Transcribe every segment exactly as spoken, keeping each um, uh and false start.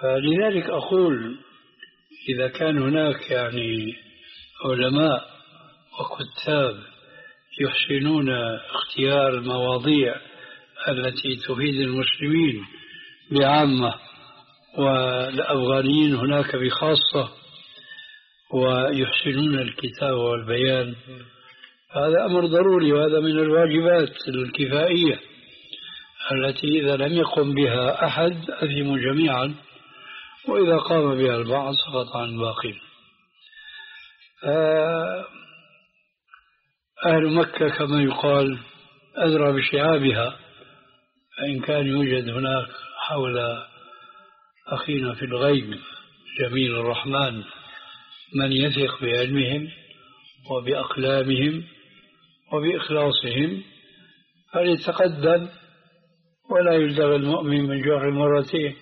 فلذلك أقول إذا كان هناك يعني علماء وكتاب يحسنون اختيار المواضيع التي تفيد المسلمين بعامة والأفغانيين هناك بخاصة ويحسنون الكتاب والبيان، هذا أمر ضروري، وهذا من الواجبات الكفائية التي إذا لم يقم بها أحد أثموا جميعا، وإذا قام بها البعض سقط عن الباقين. أهل مكة كما يقال أدرى بشعابها، فإن كان يوجد هناك حول أخينا في الغيب جميل الرحمن من يثق بعلمهم وبأقلامهم وبإخلاصهم فليتقدم، ولا يلدغ المؤمن من جوع مرتين،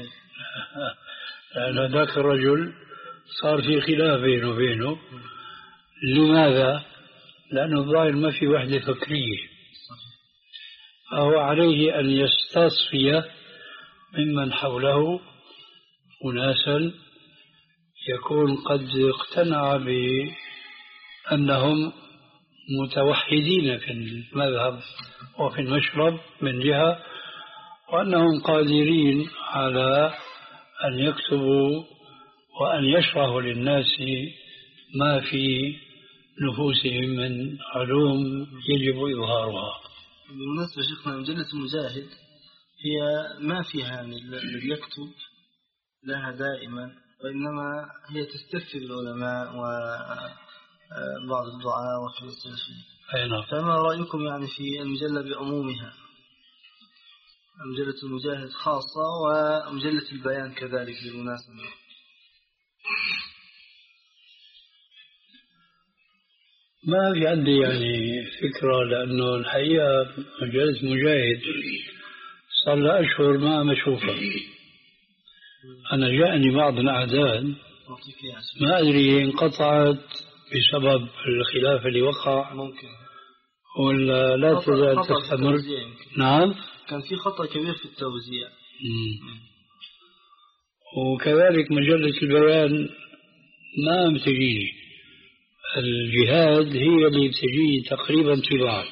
لأن ذاك الرجل صار في خلاف بينه وبينه. لماذا؟ لأنه الظاهر ما في وحدة فكرية، فهو عليه أن يستصفي ممن حوله أناسا يكون قد اقتنع بأنهم متوحدين في المذهب وفي المشرب من جهة، وأنهم قادرين على أن يكتبوا وأن يشرحوا للناس ما في نفوسهم من علوم يجب إظهارها. بالنسبة شيخنا مجلة المجاهد هي ما فيها يعني الذي يكتب لها دائما، وإنما هي تستفسر العلماء وبعض الدعاء وفي السلفيين. فما رأيكم يعني في المجلة بعمومها، مجلة المجاهد خاصة ومجلة البيان كذلك بالمناسبة؟ ما في عندي يعني فكرة، لأنه الحقيقة مجلة مجاهد صار لها أشهر ما مشوفة. أنا جاءني بعض الأعداد ما أدري انقطعت بسبب الخلاف اللي وقع ممكن، ولا لا تزال تستمر. نعم، كان في خطأ كبير في التوزيع. مم. وكذلك مجلة البيان ما بتجيني، الجهاد هي اللي بتجيني تقريبا طباعا.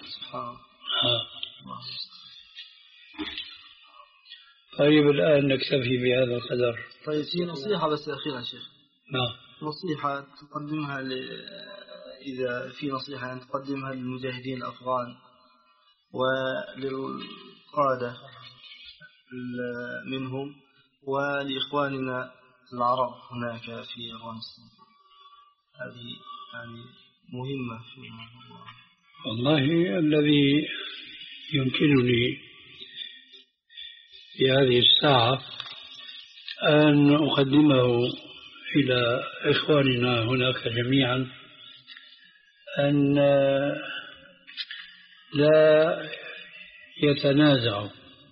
طيب الآن نكتفي بهذا القدر. طيب في نصيحة بس أخيرا شيخ. نعم. نصيحة تقدمها ل... إذا في نصيحة يعني تقدمها للمجاهدين الأفغان وللقادة منهم ولإخواننا العرب هناك في أفغانستان، هذه يعني مهمة في الله. والله الذي يمكنني في هذه الساعة أن أقدمه إلى إخواننا هناك جميعا أن لا يتنازعوا،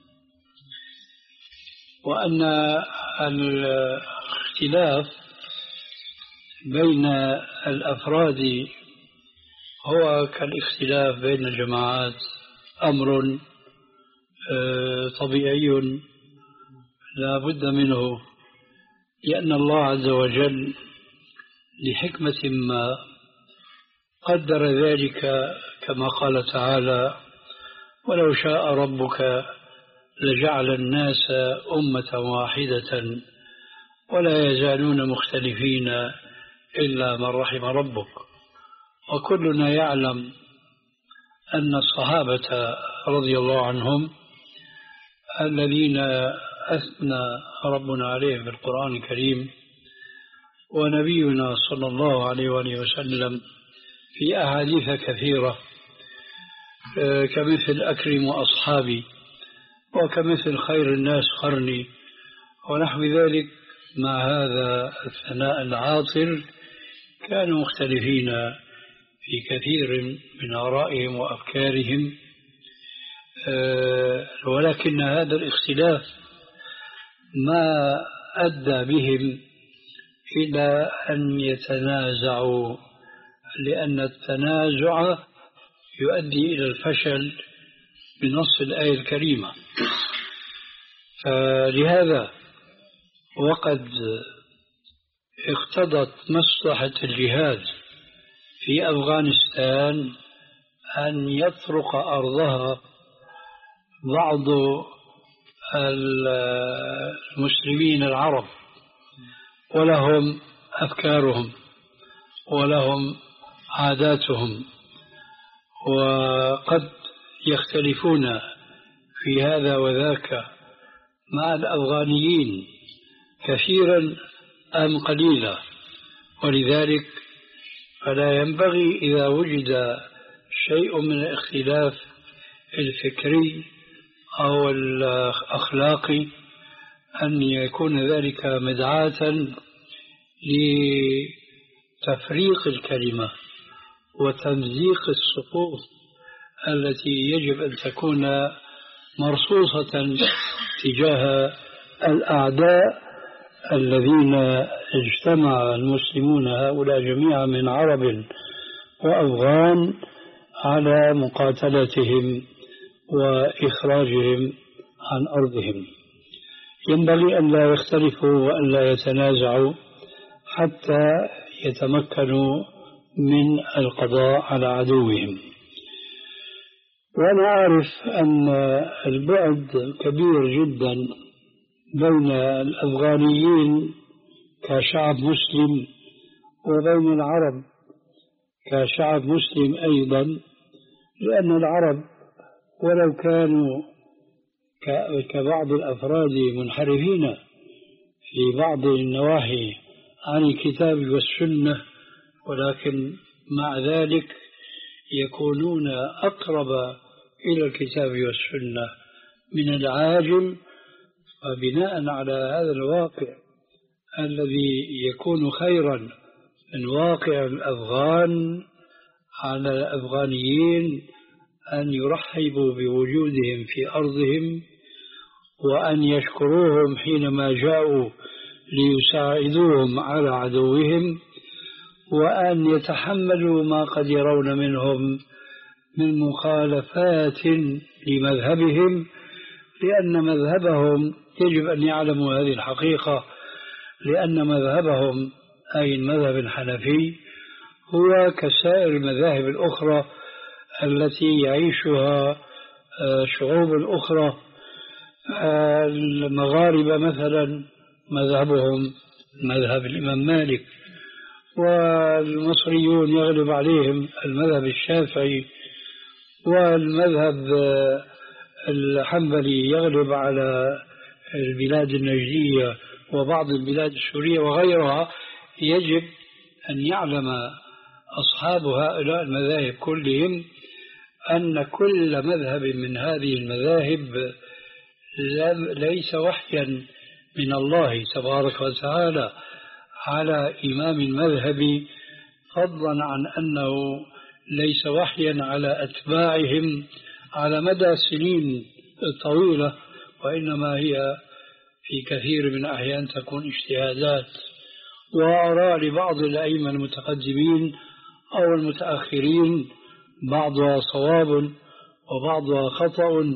وأن الاختلاف بين الأفراد هو كالاختلاف بين الجماعات، أمر طبيعي لا بد منه، لأن الله عز وجل لحكمة ما قدر ذلك، كما قال تعالى: ولو شاء ربك لجعل الناس أمة واحدة ولا يزالون مختلفين إلا من رحم ربك. وكلنا يعلم أن الصحابة رضي الله عنهم الذين أثنى ربنا عليهم في القرآن الكريم، ونبينا صلى الله عليه وآله وسلم في أحاديث كثيرة كمثل أكرم أصحابي وكمثل خير الناس قرني ونحو ذلك، مع هذا الثناء العاطر كانوا مختلفين في كثير من آرائهم وأفكارهم، ولكن هذا الاختلاف ما أدى بهم إلى أن يتنازعوا، لأن التنازع يؤدي إلى الفشل بنص الآية الكريمة. فلهذا وقد اقتضت مصلحة الجهاد في أفغانستان أن يطرق أرضها بعض المسلمين العرب، ولهم أفكارهم ولهم عاداتهم، وقد يختلفون في هذا وذاك مع الأفغانيين كثيرا أم قليلا. ولذلك فلا ينبغي إذا وجد شيء من الاختلاف الفكري أو الأخلاقي أن يكون ذلك مدعاة لتفريق الكلمة وتمزيق الصفوف التي يجب أن تكون مرصوصة تجاه الأعداء الذين اجتمع المسلمون هؤلاء جميعا من عرب وأفغان على مقاتلتهم وإخراجهم عن أرضهم. ينبغي أن لا يختلفوا وأن لا يتنازعوا حتى يتمكنوا من القضاء على عدوهم. وأنا أعرف أن البعد كبير جدا بين الأفغانيين كشعب مسلم وبين العرب كشعب مسلم أيضا، لأن العرب ولو كانوا كبعض الأفراد منحرفين في بعض النواحي عن الكتاب والسنة، ولكن مع ذلك يكونون أقرب إلى الكتاب والسنة من العاجم. وبناء على هذا الواقع الذي يكون خيرا من واقع الأفغان، على الأفغانيين أن يرحبوا بوجودهم في أرضهم وأن يشكروهم حينما جاءوا ليساعدوهم على عدوهم، وأن يتحملوا ما قد يرون منهم من مخالفات لمذهبهم، لأن مذهبهم يجب أن يعلموا هذه الحقيقة، لأن مذهبهم أي المذهب الحنفي هو كسائر المذاهب الأخرى التي يعيشها شعوب الأخرى. المغاربة مثلا مذهبهم مذهب الإمام مالك، والمصريون يغلب عليهم المذهب الشافعي، والمذهب الحنبلي يغلب على البلاد النجدية وبعض البلاد السورية وغيرها. يجب أن يعلم أصحاب هؤلاء المذاهب كلهم أن كل مذهب من هذه المذاهب ليس وحيا من الله تبارك وتعالى على إمام المذهب، فضلا عن أنه ليس وحيا على أتباعهم على مدى سنين طويلة، وإنما هي في كثير من الأحيان تكون اجتهادات وآراء لبعض الأئمة المتقدمين أو المتأخرين، بعضها صواب وبعضها خطأ.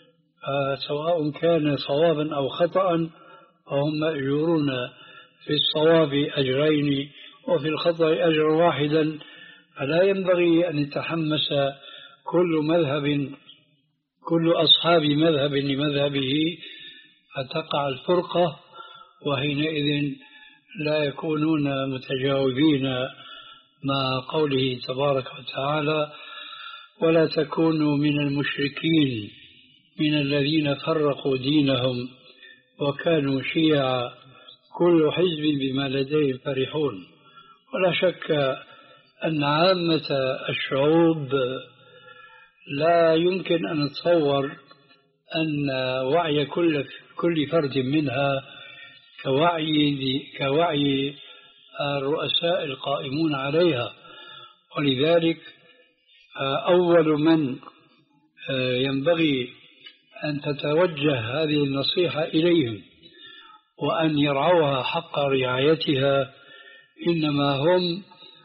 سواء كان صوابا أو خطأ فهم مأجورون في الصواب أجرين وفي الخطأ أجر واحدا. فلا ينبغي أن يتحمس كل مذهب كل أصحاب مذهب لمذهبه فتقع الفرقة، وحينئذ لا يكونون متجاوبين مع قوله تبارك وتعالى: ولا تكونوا من المشركين من الذين فرقوا دينهم وكانوا شيعا كل حزب بما لديهم فرحون. ولا شك أن عامة الشعوب لا يمكن أن نتصور أن وعي كل كل فرد منها كوعي كوعي الرؤساء القائمون عليها. ولذلك أول من ينبغي أن تتوجه هذه النصيحة إليهم وأن يرعوها حق رعايتها إنما هم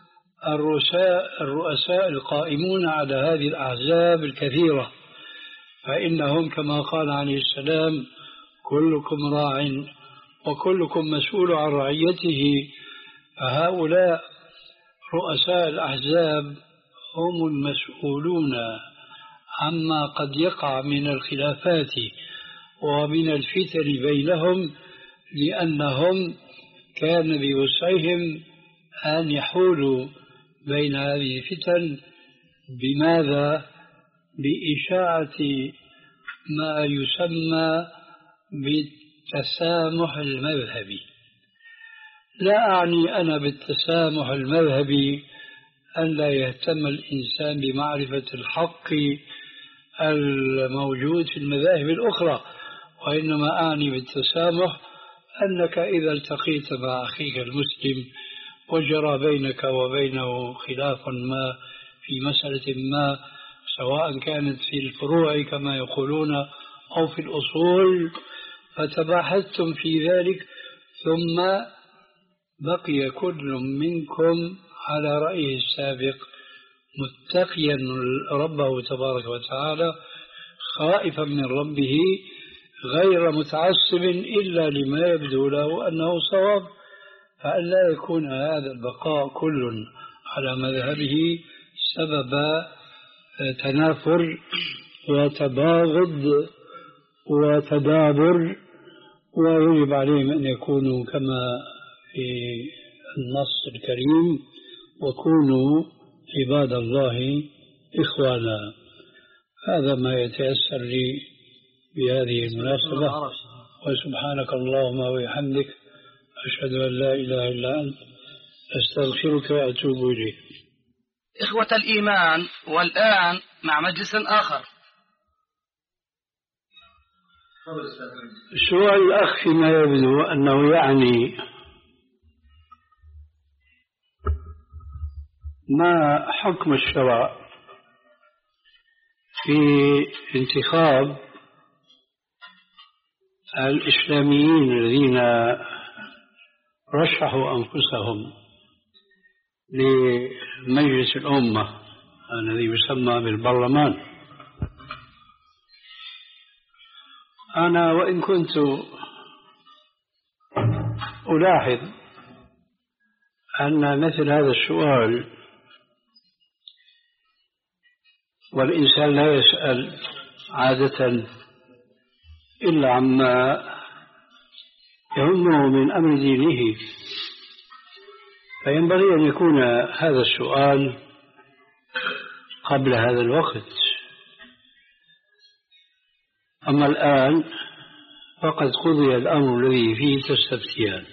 الرؤساء الرؤساء القائمون على هذه الأحزاب الكثيرة، فإنهم كما قال عليه السلام: كلكم راع وكلكم مسؤول عن رعيته. فهؤلاء رؤساء الأحزاب هم المسؤولون عما قد يقع من الخلافات ومن الفتن بينهم، لأنهم كان بوسعهم أن يحولوا بين هذه الفتن. بماذا؟ بإشاعة ما يسمى بالتسامح المذهبي. لا أعني أنا بالتسامح المذهبي أن لا يهتم الإنسان بمعرفة الحق الموجود في المذاهب الأخرى، وإنما أعني بالتسامح أنك إذا التقيت مع أخيك المسلم وجرى بينك وبينه خلاف ما في مسألة ما، سواء كانت في الفروع كما يقولون أو في الأصول، فتباحثتم في ذلك، ثم بقي كل منكم على رأيه السابق متقيا ربه تبارك وتعالى، خائفا من ربه، غير متعصب إلا لما يبدو له أنه صواب، فأن لا يكون هذا البقاء كل على مذهبه سبب تنافر وتباغض وتدابر. ويجب عليهم أن يكونوا كما في النص الكريم: وكونوا عباد الله إخوانا. هذا ما يتيسر لي بهذه المناسبة، وسبحانك اللهم وبحمدك أشهد أن لا إله إلا أنت أستغفرك وأتوب إليك. إخوة الإيمان، والآن مع مجلس آخر. سؤال الأخ فيما يبدو أنه يعني ما حكم الشرع في انتخاب الإسلاميين الذين رشحوا أنفسهم لمجلس الأمة الذي يسمى بالبرلمان. أنا وإن كنت ألاحظ أن مثل هذا السؤال، والإنسان لا يسأل عادة إلا عما يهمه من أمر دينه، فينبغي أن يكون هذا السؤال قبل هذا الوقت. أما الآن فقد قضي الأمر الذي فيه تستفتيان،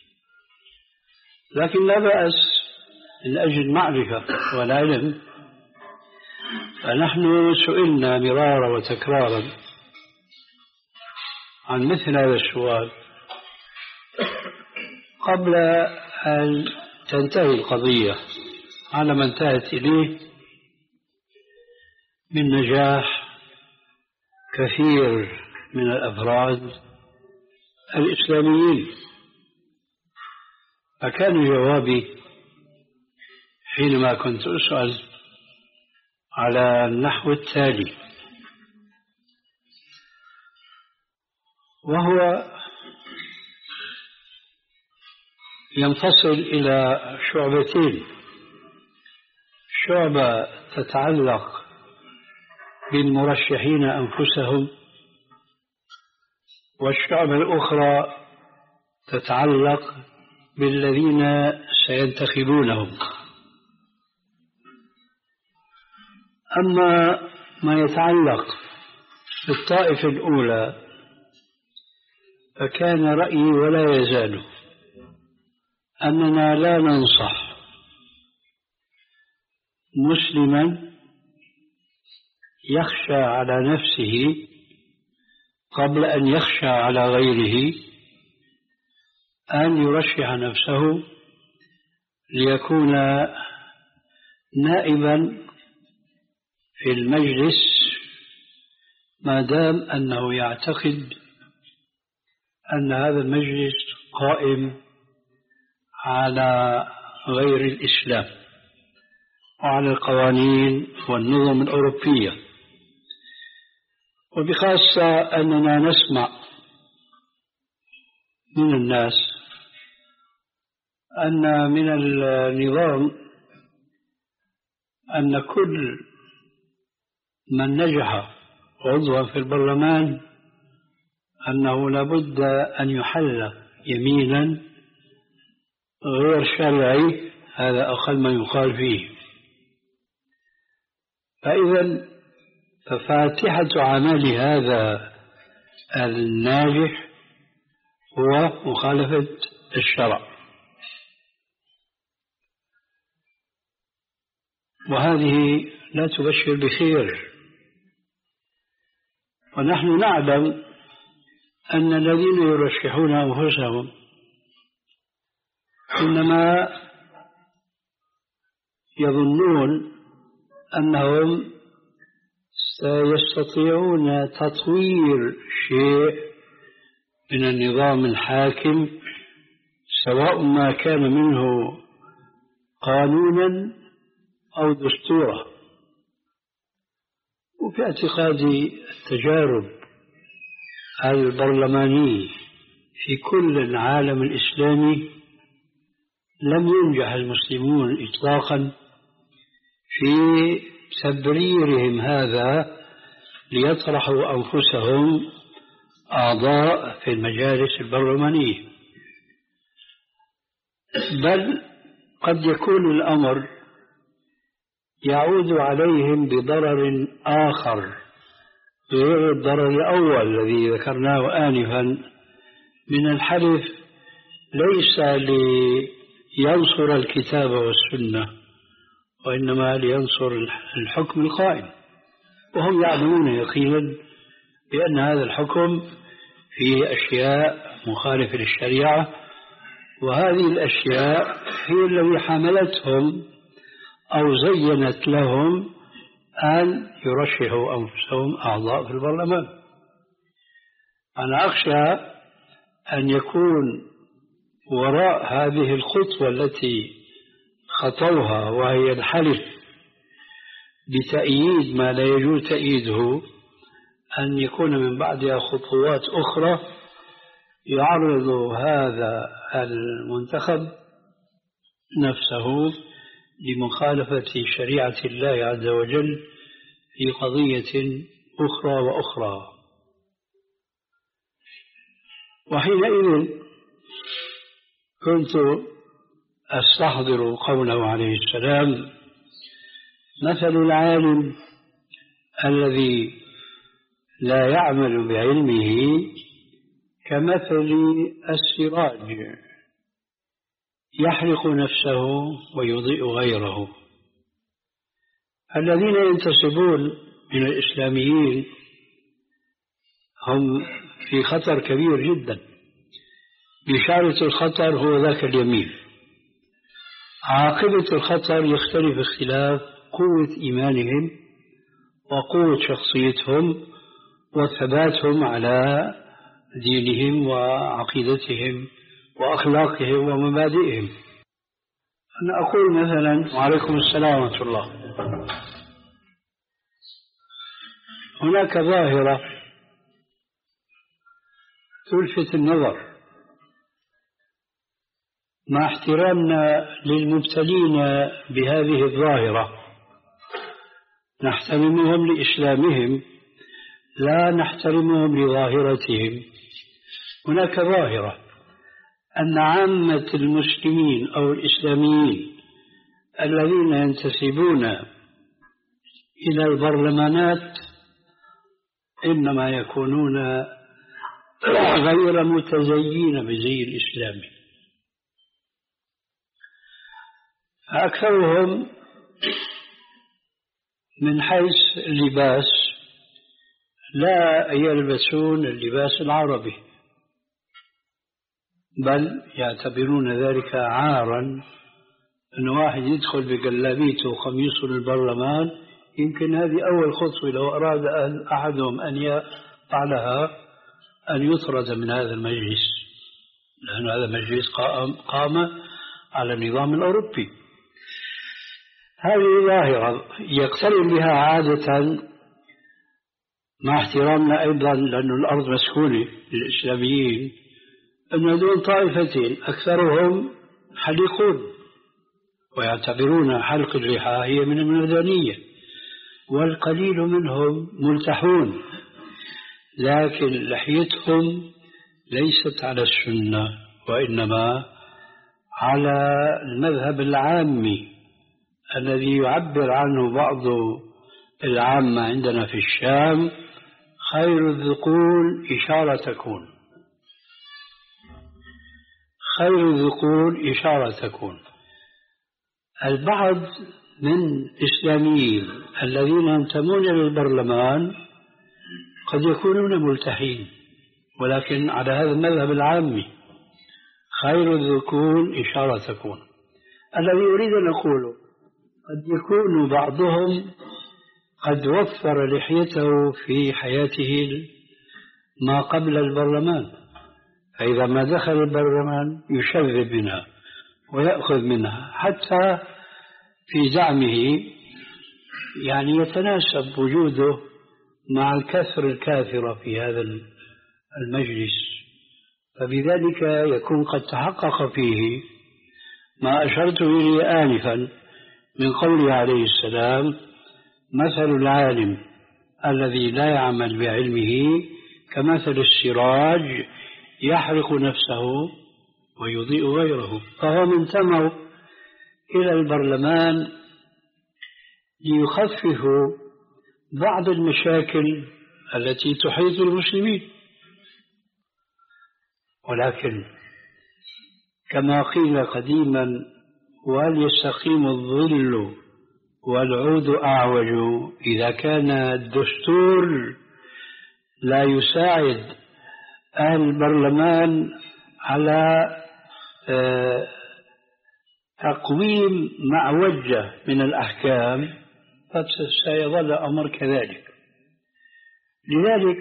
لكن لا بأس من أجل المعرفة والعلم. فنحن سئلنا مرارا وتكرارا عن مثل هذا السؤال قبل أن تنتهي القضية على ما انتهت إليه من نجاح كثير من الأفراد الإسلاميين. فكان جوابي حينما كنت أسأل على النحو التالي، وهو ينفصل إلى شعبتين: شعبة تتعلق بالمرشحين أنفسهم، والشعبة الأخرى تتعلق بالذين سينتخبونهم. أما ما يتعلق بالطائفة الأولى فكان رأيي ولا يزال أننا لا ننصح مسلما يخشى على نفسه قبل أن يخشى على غيره أن يرشح نفسه ليكون نائبا في المجلس، ما دام أنه يعتقد أن هذا المجلس قائم على غير الإسلام وعلى القوانين والنظم الأوروبية. وبخاصة أننا نسمع من الناس أن من النظام أن كل من نجح عضوا في البرلمان أنه لابد أن يحل يمينا غير شرعي، هذا أقل ما يقال فيه. فإذا ففاتحة عمل هذا الناجح هو مخالفة الشرع، وهذه لا تبشر بخير. ونحن نعلم أن الذين يرشحون أنفسهم إنما يظنون أنهم سيستطيعون تطوير شيء من النظام الحاكم، سواء ما كان منه قانونا أو دستورا. وفي اعتقادي التجارب البرلمانية في كل العالم الإسلامي لم ينجح المسلمون إطلاقا في تبريرهم هذا ليطرحوا أنفسهم أعضاء في المجالس البرلمانية، بل قد يكون الأمر يعود عليهم بضرر آخر غير الضرر الأول الذي ذكرناه آنفا من الحلف ليس لينصر الكتاب والسنة وإنما لينصر الحكم القائم، وهم يعلمون يقينا بأن هذا الحكم فيه أشياء مخالفة للشريعة، وهذه الأشياء هي التي حملتهم أو زينت لهم أن يرشحوا أنفسهم أعضاء في البرلمان. أنا أخشى أن يكون وراء هذه الخطوة التي خطوها وهي الحلف بتأييد ما لا يجوز تأييده أن يكون من بعدها خطوات أخرى يعرض هذا المنتخب نفسه لمخالفة شريعة الله عز وجل في قضية أخرى وأخرى. وحينئذ كنت أستحضر قوله عليه السلام: مثل العالم الذي لا يعمل بعلمه كمثل السراج يحرق نفسه ويضيء غيره. الذين ينتسبون من الإسلاميين هم في خطر كبير جدا. بشارة الخطر هو ذاك اليمين. عاقبة الخطر يختلف اختلاف قوة إيمانهم وقوة شخصيتهم وثباتهم على دينهم وعقيدتهم وأخلاقهم ومبادئهم. أنا أقول مثلا: وعليكم السلام ورحمة الله. هناك ظاهرة تلفت النظر، مع احترامنا للمبتلين بهذه الظاهرة نحترمهم لإسلامهم لا نحترمهم لظاهرتهم. هناك ظاهرة أن عامة المسلمين أو الإسلاميين الذين ينتسبون إلى البرلمانات إنما يكونون غير متزيين بزي الإسلامي. أكثرهم من حيث اللباس لا يلبسون اللباس العربي، بل يعتبرون ذلك عارا أن واحد يدخل بجلابيته وقميصه للبرلمان. يمكن هذه أول خطوة لو أراد أحدهم أن يفعلها أن يطرد من هذا المجلس، لأن هذا المجلس قام, قام على النظام الأوروبي. هذه ظاهرة يقترن بها عادة، مع احترامنا أيضا لأن الأرض مسكونة للإسلاميين، أن دون طائفتين أكثرهم حليقون ويعتبرون حلق اللحى هي من المردانية، والقليل منهم ملتحون، لكن لحيتهم ليست على السنة وإنما على المذهب العامي الذي يعبر عنه بعض العامة عندنا في الشام: خير الذقون إشارة تكون، خير الذقون إشارة تكون. البعض من الإسلاميين الذين ينتمون إلى البرلمان قد يكونون ملتحين، ولكن على هذا المذهب العامي: خير الذكور إشارة تكون. الذي أريد أن أقوله قد يكون بعضهم قد وفر لحيته في حياته ما قبل البرلمان، فإذا ما دخل البرلمان يشرب منها ويأخذ منها، حتى في زعمه يعني يتناسب وجوده مع الكثر الكاثرة في هذا المجلس، فبذلك يكون قد تحقق فيه ما أشرت إليه آنفا من قوله عليه السلام: مثل العالم الذي لا يعمل بعلمه كمثل السراج يحرق نفسه ويضيء غيره. فهم انتموا إلى البرلمان ليخففوا بعض المشاكل التي تحيط المسلمين، ولكن كما قيل قديما: وهل يستقيم الظل والعود أعوج؟ إذا كان الدستور لا يساعد أهل البرلمان على تقويم معوجة من الأحكام فسيظل الأمر كذلك. لذلك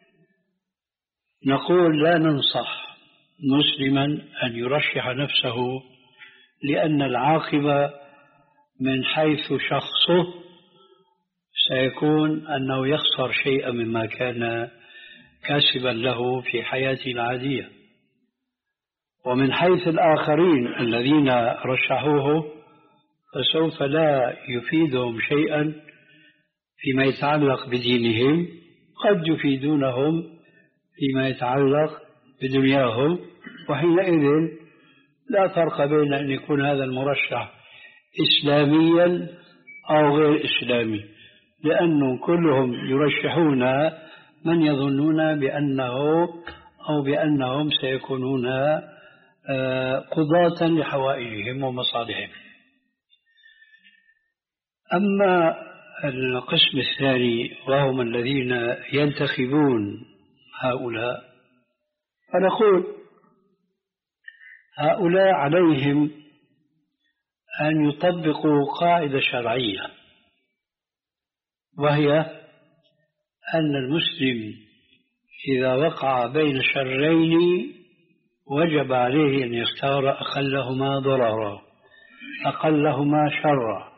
نقول: لا ننصح مسلما أن يرشح نفسه، لأن العاقبة من حيث شخصه سيكون أنه يخسر شيئا مما كان كاسبا له في حياته العادية، ومن حيث الآخرين الذين رشحوه فسوف لا يفيدهم شيئا فيما يتعلق بدينهم، قد يفيدونهم فيما يتعلق بدنياهم، وحينئذ لا فرق بين أن يكون هذا المرشح إسلاميا أو غير إسلامي، لأنه كلهم يرشحون من يظنون بأنه أو بأنهم سيكونون قضاة لحوائجهم ومصالحهم. أما القسم الثاني وهم الذين ينتخبون هؤلاء، فنقول: هؤلاء عليهم أن يطبقوا قاعدة شرعية، وهي أن المسلم إذا وقع بين شرين وجب عليه أن يختار أقلهما ضررا أقلهما شرا.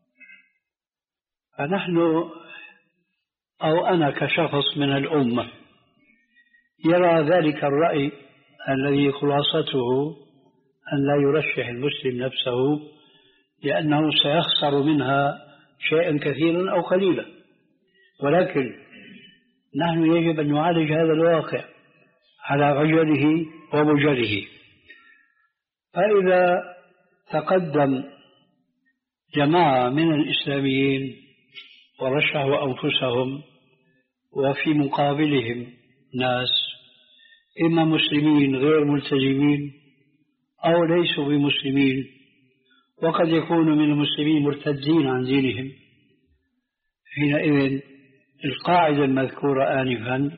فنحن أو أنا كشخص من الأمة يرى ذلك الرأي الذي خلاصته أن لا يرشح المسلم نفسه، لأنه سيخسر منها شيئا كثيرا أو قليلا، ولكن نحن يجب أن نعالج هذا الواقع على رجله ومجره. فإذا تقدم جماعة من الإسلاميين ورشحوا أنفسهم وفي مقابلهم ناس إما مسلمين غير ملتزمين أو ليسوا بمسلمين، وقد يكونوا من المسلمين مرتدين عن دينهم، حينئذ القاعدة المذكورة آنفا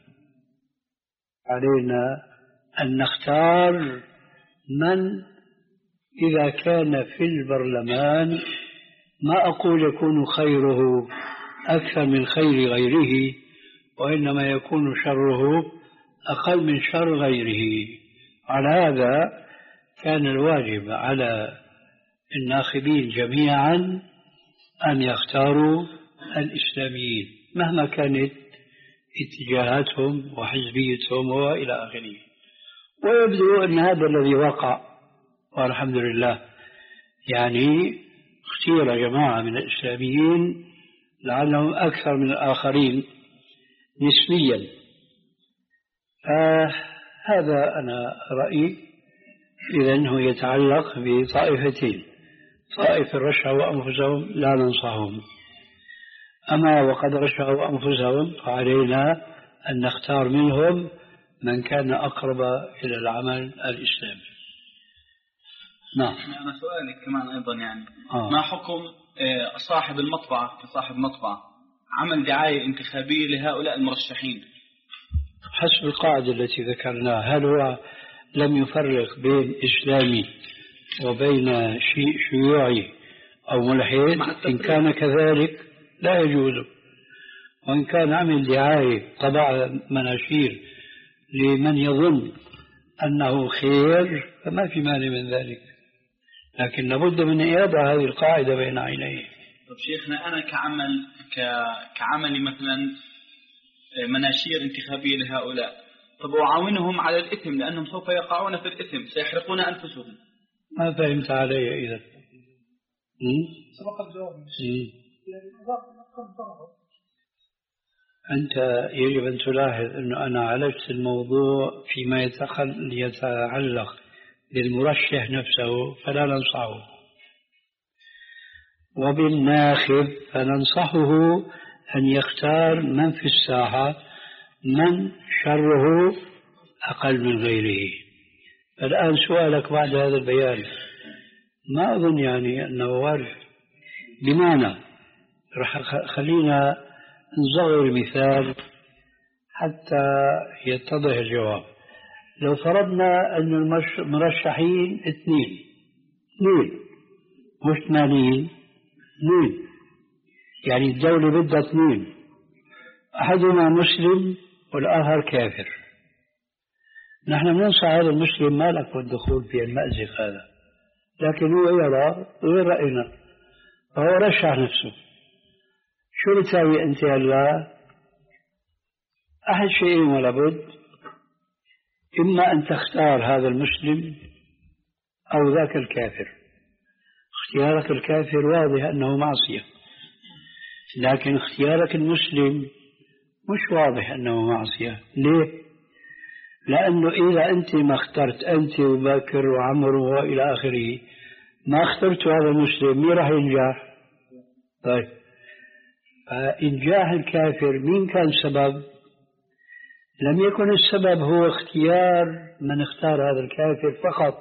علينا أن نختار من إذا كان في البرلمان ما أقول يكون خيره أكثر من خير غيره، وإنما يكون شره أقل من شر غيره. على هذا كان الواجب على الناخبين جميعا أن يختاروا الإسلاميين مهما كانت اتجاهاتهم وحزبيتهم وإلى آخره. ويبدو أن هذا الذي وقع، والحمد لله. يعني اختير جماعة من الإسلاميين لعلهم أكثر من الآخرين نسبيا. فهذا أنا رأيي. إذا أنه يتعلق بطائفتين، طائفة رشحوا أنفسهم لا ننصحهم، أما وقد رشحوا أنفسهم فعلينا أن نختار منهم من كان أقرب إلى العمل الإسلامي. نعم. أنا سؤالي كمان أيضا يعني آه. ما حكم صاحب المطبعة كصاحب مطبعة عمل دعاية انتخابية لهؤلاء المرشحين؟ حسب القاعدة التي ذكرناها، هل هو لم يفرق بين إسلامي وبين شيء شيوعي أو ملحد؟ إن كان كذلك لا يجوز. وإن كان عمل دعاية طبع مناشير لمن يظن أنه خير فما في مانع من ذلك، لكن لابد من إيضاح هذه القاعدة بين عينيه. طب شيخنا، أنا كعمل ك... كعملي مثلا مناشير انتخابية لهؤلاء، طب أعاونهم على الإثم لأنهم سوف يقعون في الإثم، سيحرقون أنفسهم. ما فهمت علي إذا. سبق الجواب. أنت يجب أن تلاحظ أنه أنا عالجت الموضوع فيما يتعلق بالمرشح نفسه فلا ننصحه، وبالناخب فننصحه أن يختار من في الساحة من شره أقل من غيره. الآن سؤالك بعد هذا البيان ما أظن يعني أنه وارد. بمعنى رح خلينا نصغر مثال حتى يتضح الجواب. لو فرضنا أن المرشحين اثنين اثنين مش ثمانين، اثنين يعني الدولة بدها اثنين، أحدهما مسلم والآخر كافر. نحن بننصح هذا المسلم ما لك الدخول في المأزق هذا، لكن هو يرى غير رأينا فهو رشح نفسه. شو بتساوي أنت هلا؟ أحد شيئين ولا بد، إما أن تختار هذا المسلم أو ذاك الكافر. اختيارك الكافر واضح أنه معصية، لكن اختيارك المسلم مش واضح أنه معصية. ليه؟ لأنه إذا أنت ما اخترت، أنت وباكر وعمر وإلى آخره، ما اخترت هذا المسلم، مين راح ينجح؟ طيب، فإنجاح الكافر مين كان سبب؟ لم يكن السبب هو اختيار من اختار هذا الكافر فقط،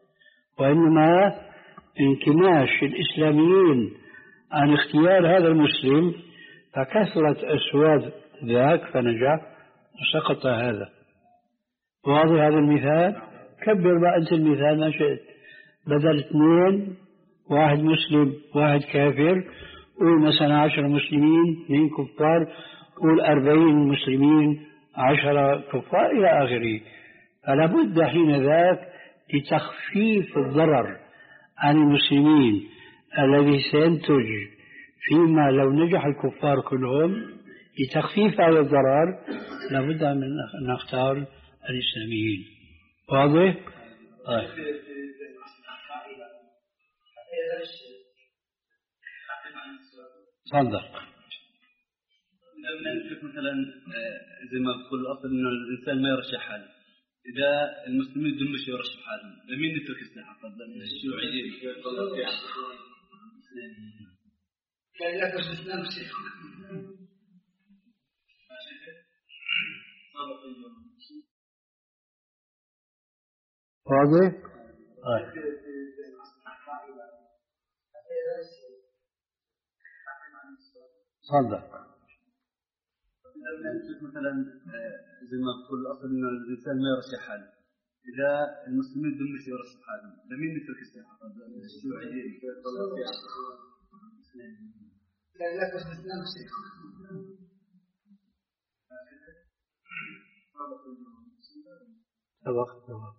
وإنما انكماش الإسلاميين عن اختيار هذا المسلم، فكثرت أسواد ذاك فنجح وسقط هذا. واضح هذا المثال؟ كبر بقى أنت المثال ما شئت، بدل اثنين واحد مسلم واحد كافر، قول مثلا عشر مسلمين اثنين كفار، قول أربعين مسلمين عشرة كفار إلى آخره. فلا بد حين ذاك لتخفيف الضرر عن المسلمين الذي سينتج فيما لو نجح الكفار كلهم. لتخفيف هذا الضرر لابد من أن نختار الإسلاميين. واضح؟ طيب. تفضل. مثلا زي ما بقول الأصل إنه الإنسان ما يرشح حاله، إذا المسلمين بدهم مش يرشح حالهم، لمين نترك الساحة؟ طبعا الشيوعيين لا يأكل الإسلام شيء. واضح؟ طيب. تفضل. مثلا زي ما بقول الأصل إنه الإنسان ما يرشح حاله، إذا المسلمين بدهم مش يرشح حالهم، لمين نترك الساحة؟ طبعا الشيوعيين لا يأكل الإسلام شيء. سبق سبق.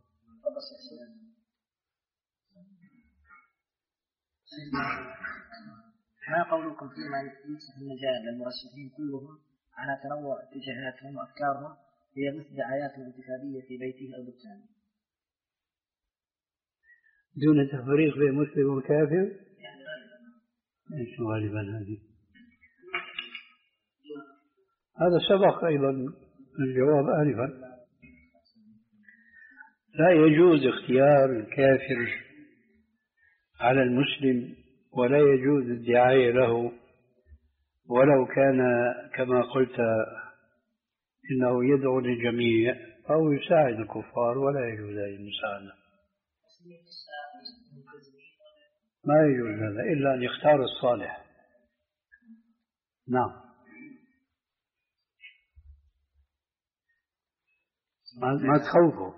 ما قولكم فيما يوسف المجال للمرشحين كلهم على تنوع اتجاهاتهم وأفكارهم هي مثل دعايات الانتخابية في بيته أو بستانه؟ دون تفريق بين مسلم وكافر؟ ايش غالبا هذه؟ هذا سبق أيضا الجواب آنفا. لا يجوز اختيار الكافر على المسلم، ولا يجوز الدعاية له ولو كان كما قلت إنه يدعو للجميع أو يساعد الكفار، ولا يجوز هذه المساعدة. ما يجوز هذا إلا أن يختار الصالح. نعم. ما, ما تخوفوا.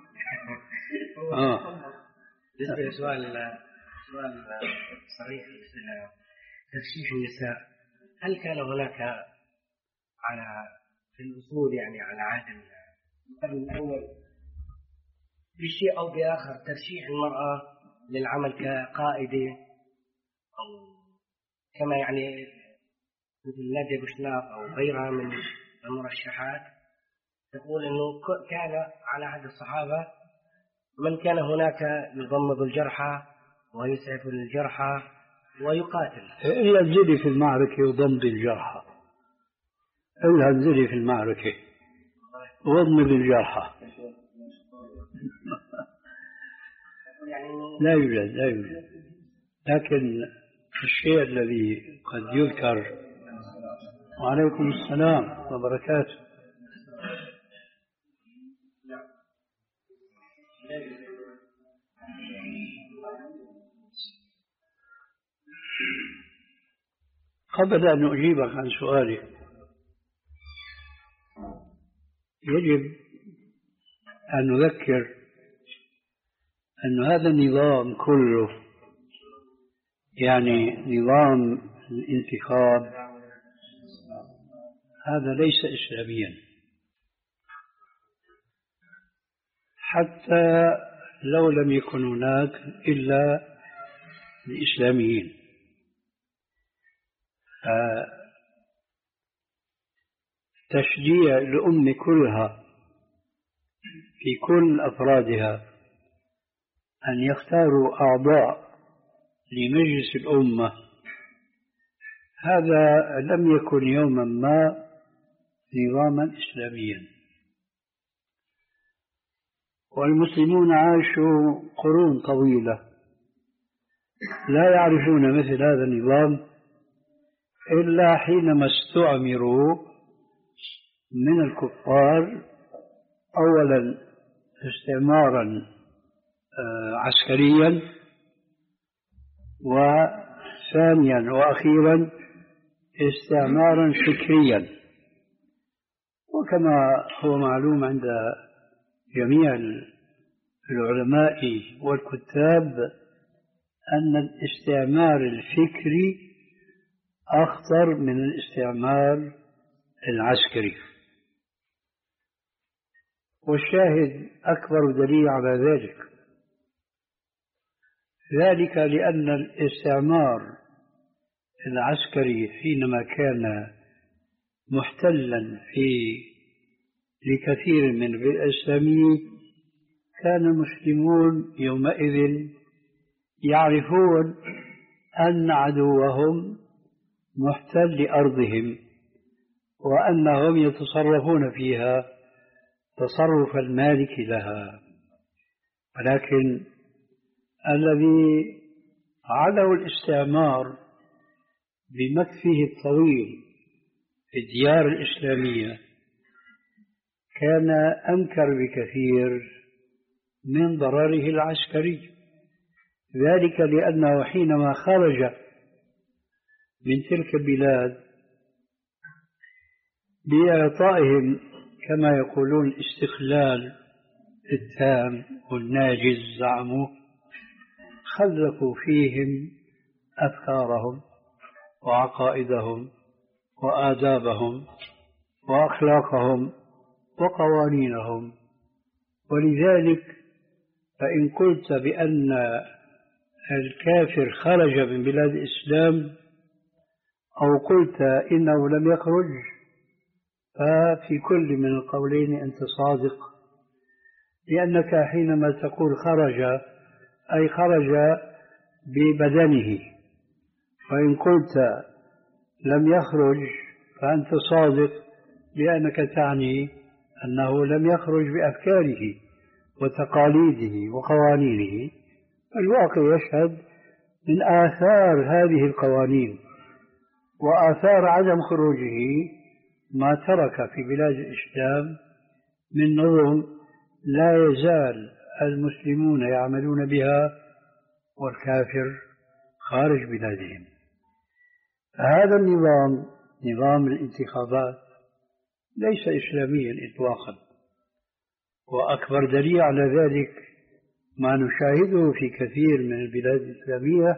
آه. بالنسبة لسؤال سؤال صريح تفشيش النساء، هل كان هناك على في الأصول يعني على عهد القرن الأول بشيء أو بآخر ترشيح المرأة للعمل كقائدة أو كما يعني مثل نادية بوشناق أو غيرها من المرشحات، تقول أنه كان على عهد الصحابة من كان هناك يضمد الجرحى ويسعف الجرحى ويقاتل. إلا انزلي في المعركة وضمد الجرحى، إلا انزلي في المعركة وضمد الجرحى. لا يوجد لا يوجد لكن الشيء الذي قد يذكر. وعليكم السلام وبركاته. قبل أن أجيبك عن سؤالي، يجب أن نذكر أن هذا النظام كله، يعني نظام الانتخاب، هذا ليس إسلاميا، حتى لو لم يكن هناك إلا الإسلاميين. تشجيع الأمة كلها في كل أفرادها أن يختاروا أعضاء لمجلس الأمة، هذا لم يكن يوما ما نظاما إسلاميا. والمسلمون عاشوا قرون طويلة لا يعرفون مثل هذا النظام إلا حينما استعمروا من الكفار، أولا استعمارا عسكريا، وثانيا وأخيرا استعمارا فكريا. وكما هو معلوم عند جميع العلماء والكتاب أن الاستعمار الفكري أخطر من الاستعمار العسكري. والشاهد أكبر دليل على ذلك ذلك لأن الاستعمار العسكري حينما كان محتلا في لكثير من الإسلاميين، كان المسلمون يومئذ يعرفون أن عدوهم محتل لأرضهم، وأنهم يتصرفون فيها تصرف المالك لها. ولكن الذي عدوا الاستعمار بمكثه الطويل في الديار الإسلامية كان أنكر بكثير من ضرره العسكري، ذلك لأنه حينما خرج من تلك البلاد بإعطائهم كما يقولون الاستقلال التام والناجز، زعموا خلفوا فيهم أفكارهم وعقائدهم وآدابهم وأخلاقهم وقوانينهم. ولذلك فإن قلت بأن الكافر خرج من بلاد الإسلام أو قلت إنه لم يخرج، ففي كل من القولين أنت صادق، لأنك حينما تقول خرج أي خرج ببدنه، وإن قلت لم يخرج فأنت صادق لأنك تعني أنه لم يخرج بأفكاره وتقاليده وقوانينه. الواقع يشهد من آثار هذه القوانين وآثار عدم خروجه ما ترك في بلاد الإسلام من نظم لا يزال المسلمون يعملون بها والكافر خارج بلادهم. هذا النظام، نظام الانتخابات، ليس إسلاميا إطلاقا، وأكبر دليل على ذلك ما نشاهده في كثير من البلاد الإسلامية.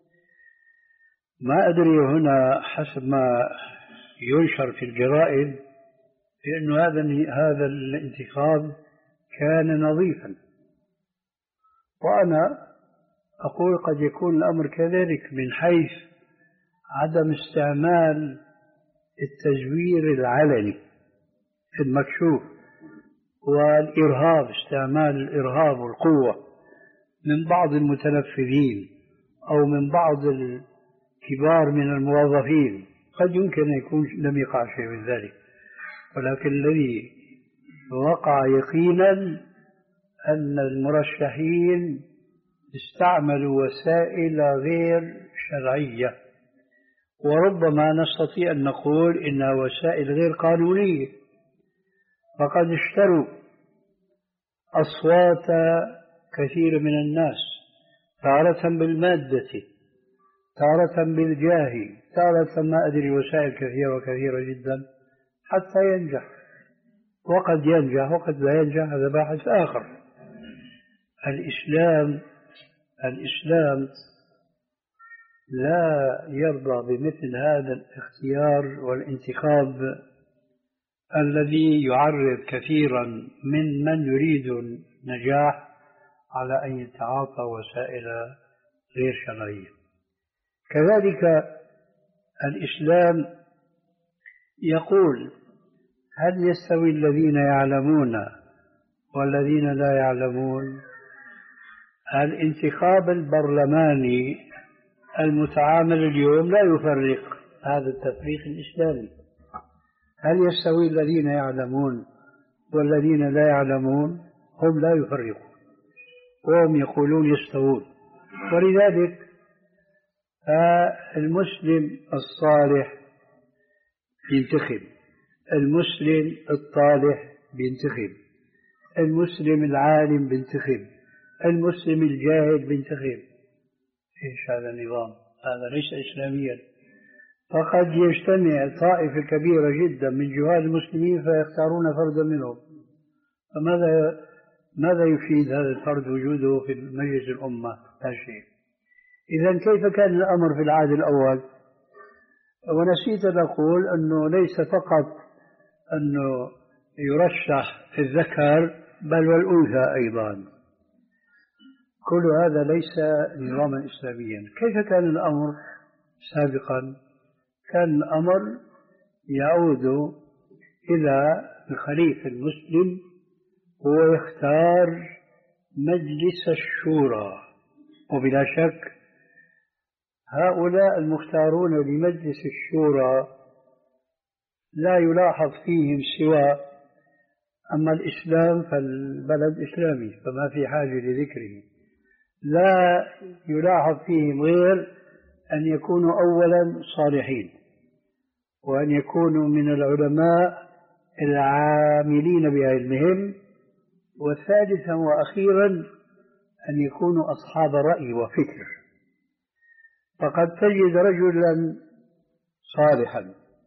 ما أدري هنا حسب ما ينشر في الجرائد بأن هذا هذا الانتخاب كان نظيفا، وأنا أقول قد يكون الأمر كذلك من حيث عدم استعمال التزوير العلني المكشوف والإرهاب، استعمال الإرهاب والقوة من بعض المتنفذين أو من بعض الكبار من الموظفين. قد يمكن أن يكون لم يقع شيء من ذلك، ولكن الذي وقع يقينا أن المرشحين استعملوا وسائل غير شرعية، وربما نستطيع أن نقول إنها وسائل غير قانونية. فقد اشتروا أصوات كثير من الناس، تارة بالمادة، تارة بالجاه، تارة ما أدري، وسائل كثيرة وكثيرة جدا حتى ينجح. وقد ينجح وقد لا ينجح، هذا باحث آخر. الإسلام الإسلام لا يرضى بمثل هذا الاختيار والانتخاب الذي يعرض كثيرا من من يريد النجاح على أن يتعاطى وسائل غير شرعية. كذلك الإسلام يقول: هل يستوي الذين يعلمون والذين لا يعلمون؟ الانتخاب البرلماني المتعامل اليوم لا يفرق هذا التفريق الإسلامي. هل يستوي الذين يعلمون والذين لا يعلمون؟ هم لا يفرقون، وهم يقولون يستوون. ولذلك المسلم الصالح ينتخب، المسلم الطالح بينتخب، المسلم العالم بينتخب، المسلم الجاهل بينتخب. ايش هذا النظام؟ هذا ليس إسلاميا. فقد يجتمع طائفة كبيرة جدا من جهال المسلمين فيختارون فردا منهم، فماذا ماذا يفيد هذا الفرد وجوده في مجلس الأمة؟ لا شيء. إذا كيف كان الأمر في العهد الأول؟ ونسيت أن أقول أنه ليس فقط أنه يرشح الذكر بل والأنثى أيضا. كل هذا ليس نظاما إسلاميا. كيف كان الأمر سابقا؟ كان الأمر يعود إلى الخليفة المسلم، هو يختار مجلس الشورى، وبلا شك هؤلاء المختارون لمجلس الشورى لا يلاحظ فيهم سوى، أما الإسلام فالبلد إسلامي فما في حاجة لذكره، لا يلاحظ فيهم غير أن يكونوا أولا صالحين، وأن يكونوا من العلماء العاملين بعلمهم، وثالثا وأخيرا أن يكونوا أصحاب رأي وفكر. فقد تجد رجلا صالحا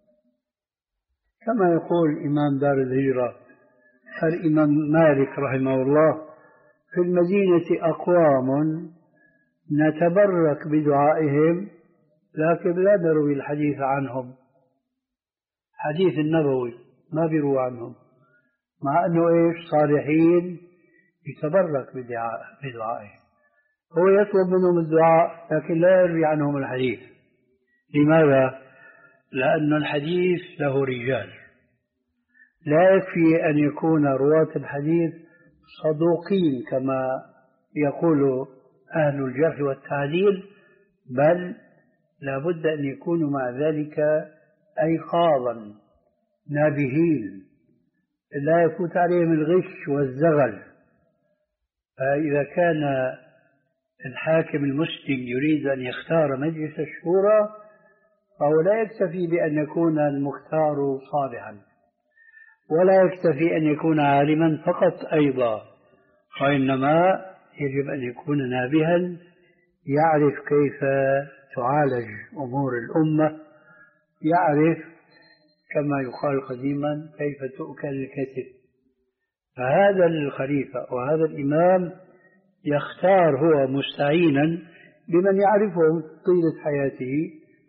كما يقول إمام دار الهجرة الإمام مالك رحمه الله: في المدينة أقوام نتبرك بدعائهم لكن لا نروي الحديث عنهم، حديث النبوي ما بيروى عنهم، مع أنه إيش صالحين يتبرك بدعائهم. هو يطلب منهم الدعاء لكن لا يروي عنهم الحديث. لماذا؟ لأن الحديث له رجال، لا يكفي أن يكون رواة الحديث صدوقين كما يقول أهل الجرح والتعديل، بل لابد أن يكونوا مع ذلك أيقاظا نابهين، لا يفوت عليهم الغش والزغل. فإذا كان الحاكم المسلم يريد أن يختار مجلس الشورى فهو لا يكتفي بأن يكون المختار صالحا، ولا يكتفي أن يكون عالما فقط أيضا، وإنما يجب أن يكون نابها يعرف كيف تعالج أمور الأمة، يعرف كما يقال قديما كيف تؤكل الكتف. فهذا الخليفة وهذا الإمام يختار هو مستعينا بمن يعرفه طيلة حياته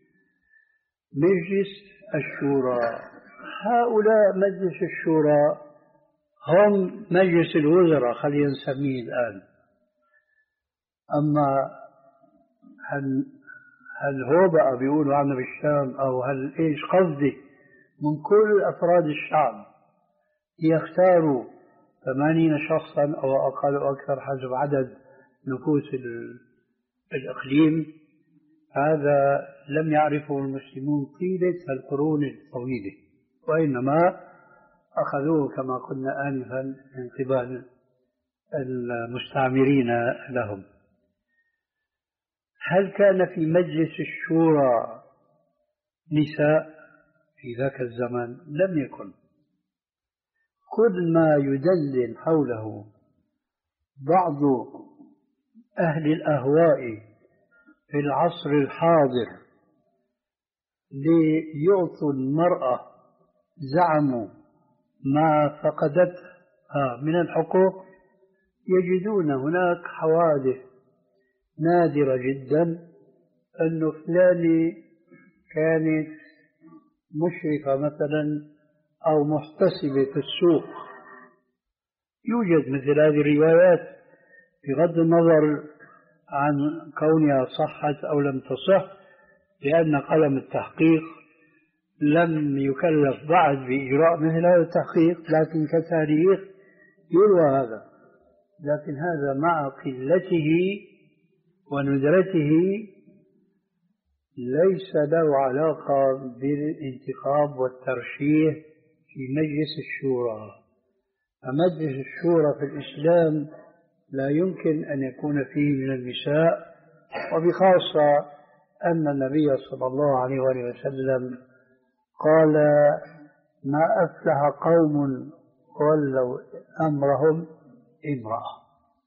مجلس الشورى. هؤلاء مجلس الشورى هم مجلس الوزراء خلينا نسميه الآن. أما هل, هل هو بقى بيقولوا عنا بالشام أو هل إيش قصدي من كل أفراد الشعب يختاروا ثمانين شخصا أو أقل أو أكثر حسب عدد نفوس الإقليم. هذا لم يعرفه المسلمون طيلة القرون الطويلة، وإنما أخذوه كما قلنا آنفا من قبل المستعمرين لهم. هل كان في مجلس الشورى نساء في ذاك الزمن؟ لم يكن. كل ما يدلل حوله بعض أهل الأهواء في العصر الحاضر ليعطوا المرأة زعموا ما فقدتها من الحقوق، يجدون هناك حوادث نادرة جدا أنه فلانة كانت مشرفة مثلا أو محتسبة في السوق. يوجد مثل هذه الروايات بغض النظر عن كونها صحت أو لم تصح، لأن قلم التحقيق لم يكلف بعد بإجراء مثل هذا التحقيق، لكن كتاريخ يروى هذا. لكن هذا مع قلته وندرته ليس له علاقة بالانتخاب والترشيح في مجلس الشورى. فمجلس الشورى في الإسلام لا يمكن أن يكون فيه من النساء، وبخاصة أن النبي صلى الله عليه وسلم قال: ما أفلح قوم ولوا أمرهم امرأة.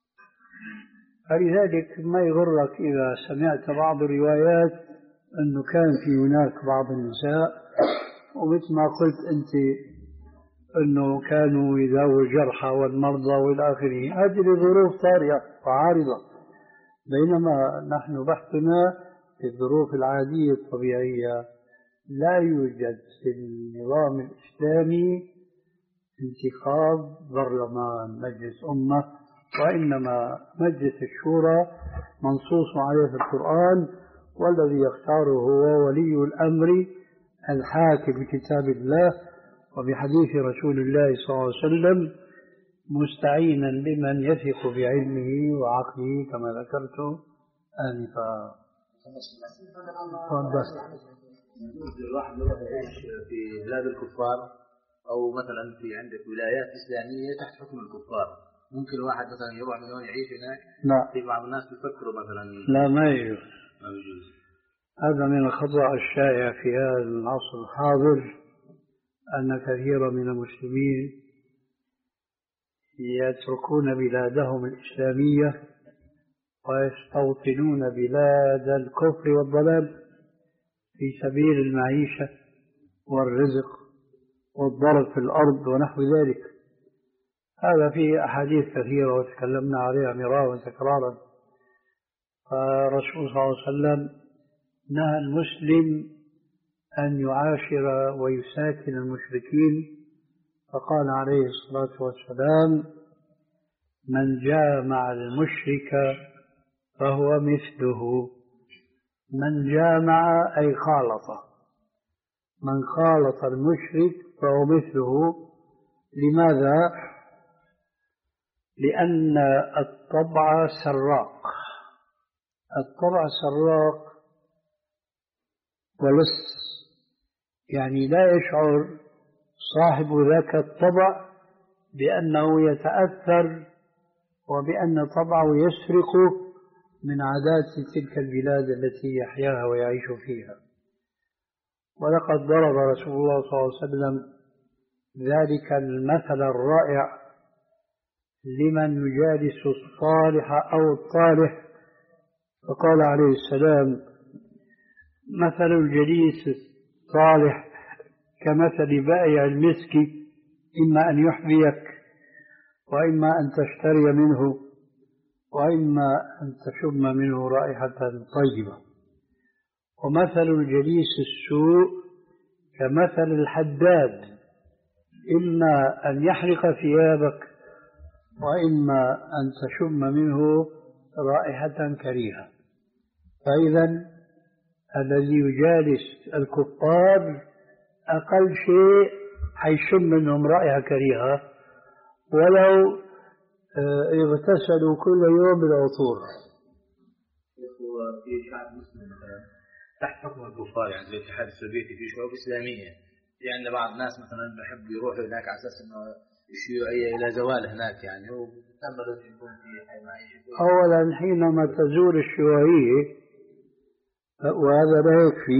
فلذلك ما يغرك إذا سمعت بعض الروايات أنه كان في هناك بعض النساء، ومثل ما قلت أنت أنه كانوا يداووا الجرحى والمرضى والى آخره. هذه الظروف طارئة وعارضة، بينما نحن بحثنا في الظروف العادية الطبيعية. لا يوجد في النظام الإسلامي انتخاب برلمان مجلس أمة، وإنما مجلس الشورى منصوص عليه في القرآن، والذي يختاره هو ولي الأمر الحاكم بكتاب الله وبحديث رسول الله صلى الله عليه وسلم، مستعينا بمن يثق بعلمه وعقله كما ذكرت آنفا. يجوز الواحد يروح يعيش في بلاد الكفار، أو مثلا في عندك ولايات إسلامية تحت حكم الكفار، ممكن الواحد مثلا يروح من هون يعيش هناك؟ لا. في بعض الناس بيفكروا مثلا لا، ما يجوز. ما يجوز. هذا من الخطأ الشائع في هذا العصر الحاضر، أن كثيرا من المسلمين يتركون بلادهم الإسلامية ويستوطنون بلاد الكفر والضلال في سبيل المعيشة والرزق والضرب في الأرض ونحو ذلك. هذا فيه أحاديث كثيرة وتكلمنا عليها مرارا وتكرارا. فالرسول صلى الله عليه وسلم نهى المسلم أن يعاشر ويساكن المشركين، فقال عليه الصلاة والسلام: من جامع المشرك فهو مثله. من جامع أي خالط، من خالط المشرك فهو مثله. لماذا؟ لأن الطبع سراق، الطبع سراق ولص، يعني لا يشعر صاحب ذاك الطبع بأنه يتأثر وبأن طبعه يسرق من عادات تلك البلاد التي يحياها ويعيش فيها. ولقد ضرب رسول الله صلى الله عليه وسلم ذلك المثل الرائع لمن يجالس الصالح أو الطالح، فقال عليه السلام: مثل الجليس الصالح كمثل بائع المسك، إما أن يحذيك وإما أن تشتري منه وإما أن تشم منه رائحة طيبة. ومثل الجليس السوء كمثل الحداد، إما أن يحرق ثيابك وإما أن تشم منه رائحة كريهة. فإذا الذي يجالس الكفار أقل شيء حيشم منهم رائحة كريهة ولو اغتسلوا كل يوم بالعطور. في شعب مسلم مثلا تحت حكم الكفار، يعني زي الاتحاد السوفيتي، في شعوب إسلامية في عندنا بعض الناس مثلا بحب يروحوا هناك على أساس إنه الشيوعية إلى زوال هناك، يعني هو تأمل يكون في حي معيشة. أولا حينما تزول الشيوعية وهذا لا يكفي،